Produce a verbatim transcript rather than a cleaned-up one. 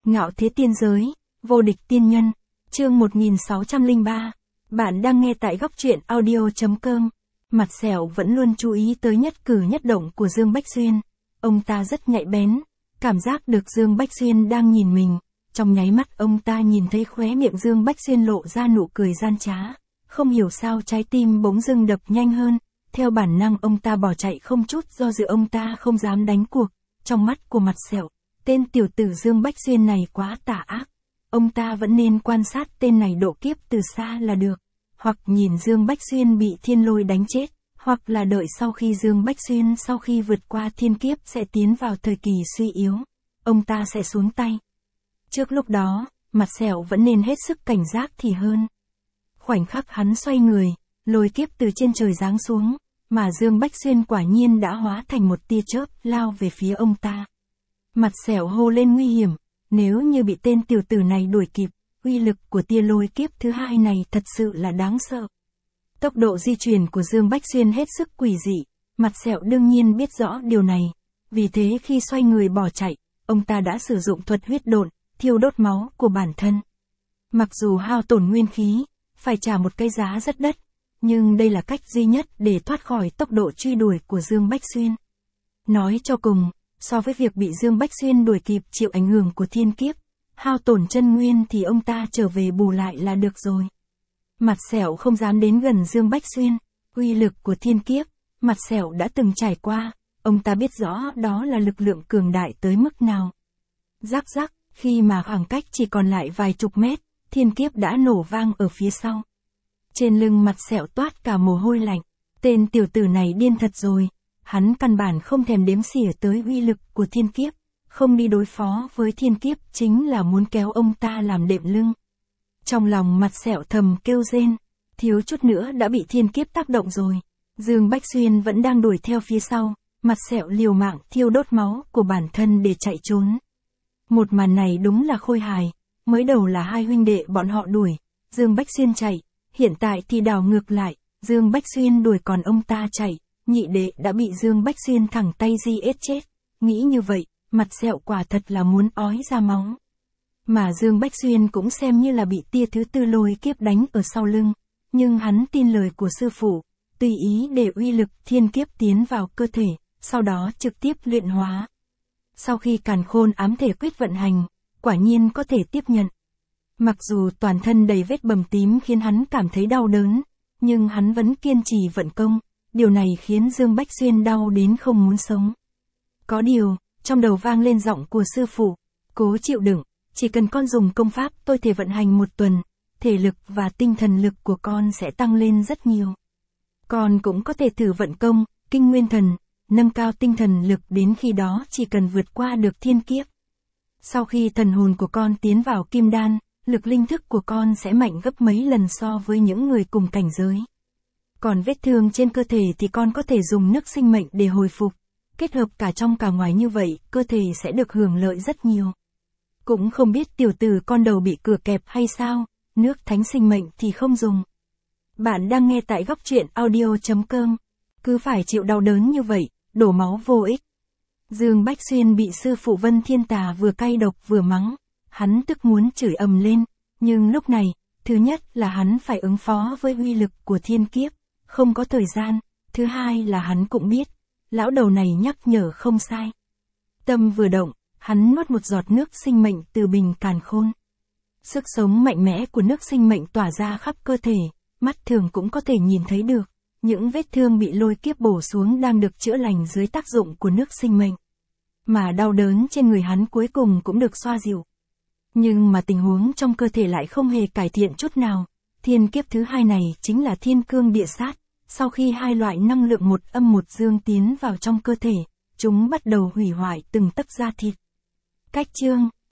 Ngạo thế tiên giới, vô địch tiên nhân, chương một nghìn sáu trăm lẻ ba. Bạn đang nghe tại góc truyện audio.com. Mặt Sẹo vẫn luôn chú ý tới nhất cử nhất động của Dương Bách Xuyên. Ông ta rất nhạy bén, cảm giác được Dương Bách Xuyên đang nhìn mình. Trong nháy mắt ông ta nhìn thấy khóe miệng Dương Bách Xuyên lộ ra nụ cười gian trá. Không hiểu sao trái tim bỗng dưng đập nhanh hơn. Theo bản năng ông ta bỏ chạy không chút do dự, ông ta không dám đánh cuộc. Trong mắt của Mặt Sẹo, tên tiểu tử Dương Bách Xuyên này quá tà ác. Ông ta vẫn nên quan sát tên này độ kiếp từ xa là được. Hoặc nhìn Dương Bách Xuyên bị thiên lôi đánh chết, hoặc là đợi sau khi Dương Bách Xuyên sau khi vượt qua thiên kiếp sẽ tiến vào thời kỳ suy yếu, ông ta sẽ xuống tay. Trước lúc đó, Mặt Sẹo vẫn nên hết sức cảnh giác thì hơn. Khoảnh khắc hắn xoay người, lôi kiếp từ trên trời giáng xuống, mà Dương Bách Xuyên quả nhiên đã hóa thành một tia chớp lao về phía ông ta. Mặt Sẹo hô lên nguy hiểm, nếu như bị tên tiểu tử này đuổi kịp, uy lực của tia lôi kiếp thứ hai này thật sự là đáng sợ. Tốc độ di chuyển của Dương Bách Xuyên hết sức quỷ dị, Mặt Sẹo đương nhiên biết rõ điều này, vì thế khi xoay người bỏ chạy, ông ta đã sử dụng thuật huyết độn, thiêu đốt máu của bản thân. Mặc dù hao tổn nguyên khí, phải trả một cái giá rất đắt, nhưng đây là cách duy nhất để thoát khỏi tốc độ truy đuổi của Dương Bách Xuyên. Nói cho cùng, so với việc bị Dương Bách Xuyên đuổi kịp chịu ảnh hưởng của thiên kiếp, hao tổn chân nguyên thì ông ta trở về bù lại là được rồi. Mặt Sẹo không dám đến gần Dương Bách Xuyên, uy lực của thiên kiếp, Mặt Sẹo đã từng trải qua, ông ta biết rõ đó là lực lượng cường đại tới mức nào. Rắc rắc, khi mà khoảng cách chỉ còn lại vài chục mét, thiên kiếp đã nổ vang ở phía sau. Trên lưng Mặt Sẹo toát cả mồ hôi lạnh, tên tiểu tử này điên thật rồi. Hắn căn bản không thèm đếm xỉa tới uy lực của thiên kiếp, không đi đối phó với thiên kiếp chính là muốn kéo ông ta làm đệm lưng. Trong lòng Mặt Sẹo thầm kêu rên, thiếu chút nữa đã bị thiên kiếp tác động rồi. Dương Bách Xuyên vẫn đang đuổi theo phía sau, Mặt Sẹo liều mạng thiêu đốt máu của bản thân để chạy trốn. Một màn này đúng là khôi hài, mới đầu là hai huynh đệ bọn họ đuổi, Dương Bách Xuyên chạy, hiện tại thì đảo ngược lại, Dương Bách Xuyên đuổi còn ông ta chạy. Nhị đệ đã bị Dương Bách Xuyên thẳng tay di ết chết. Nghĩ như vậy, Mặt Sẹo quả thật là muốn ói ra máu. Mà Dương Bách Xuyên cũng xem như là bị tia thứ tư lôi kiếp đánh ở sau lưng. Nhưng hắn tin lời của sư phụ, tùy ý để uy lực thiên kiếp tiến vào cơ thể, sau đó trực tiếp luyện hóa. Sau khi càn khôn ám thể quyết vận hành, quả nhiên có thể tiếp nhận. Mặc dù toàn thân đầy vết bầm tím khiến hắn cảm thấy đau đớn, nhưng hắn vẫn kiên trì vận công. Điều này khiến Dương Bách Xuyên đau đến không muốn sống. Có điều, trong đầu vang lên giọng của sư phụ, cố chịu đựng, chỉ cần con dùng công pháp tôi thể vận hành một tuần, thể lực và tinh thần lực của con sẽ tăng lên rất nhiều. Con cũng có thể thử vận công, kinh nguyên thần, nâng cao tinh thần lực, đến khi đó chỉ cần vượt qua được thiên kiếp. Sau khi thần hồn của con tiến vào kim đan, lực linh thức của con sẽ mạnh gấp mấy lần so với những người cùng cảnh giới. Còn vết thương trên cơ thể thì con có thể dùng nước sinh mệnh để hồi phục, kết hợp cả trong cả ngoài như vậy, cơ thể sẽ được hưởng lợi rất nhiều. Cũng không biết tiểu tử con đầu bị cửa kẹp hay sao, nước thánh sinh mệnh thì không dùng. Bạn đang nghe tại góc truyện audio.com, cứ phải chịu đau đớn như vậy, đổ máu vô ích. Dương Bách Xuyên bị sư phụ Vân Thiên Tà vừa cay độc vừa mắng, hắn tức muốn chửi ầm lên, nhưng lúc này, thứ nhất là hắn phải ứng phó với uy lực của thiên kiếp. Không có thời gian, thứ hai là hắn cũng biết, lão đầu này nhắc nhở không sai. Tâm vừa động, hắn nuốt một giọt nước sinh mệnh từ bình càn khôn. Sức sống mạnh mẽ của nước sinh mệnh tỏa ra khắp cơ thể, mắt thường cũng có thể nhìn thấy được, những vết thương bị lôi kiếp bổ xuống đang được chữa lành dưới tác dụng của nước sinh mệnh. Mà đau đớn trên người hắn cuối cùng cũng được xoa dịu. Nhưng mà tình huống trong cơ thể lại không hề cải thiện chút nào. Thiên kiếp thứ hai này chính là thiên cương địa sát, sau khi hai loại năng lượng một âm một dương tiến vào trong cơ thể, chúng bắt đầu hủy hoại từng tấc da thịt. Cách chương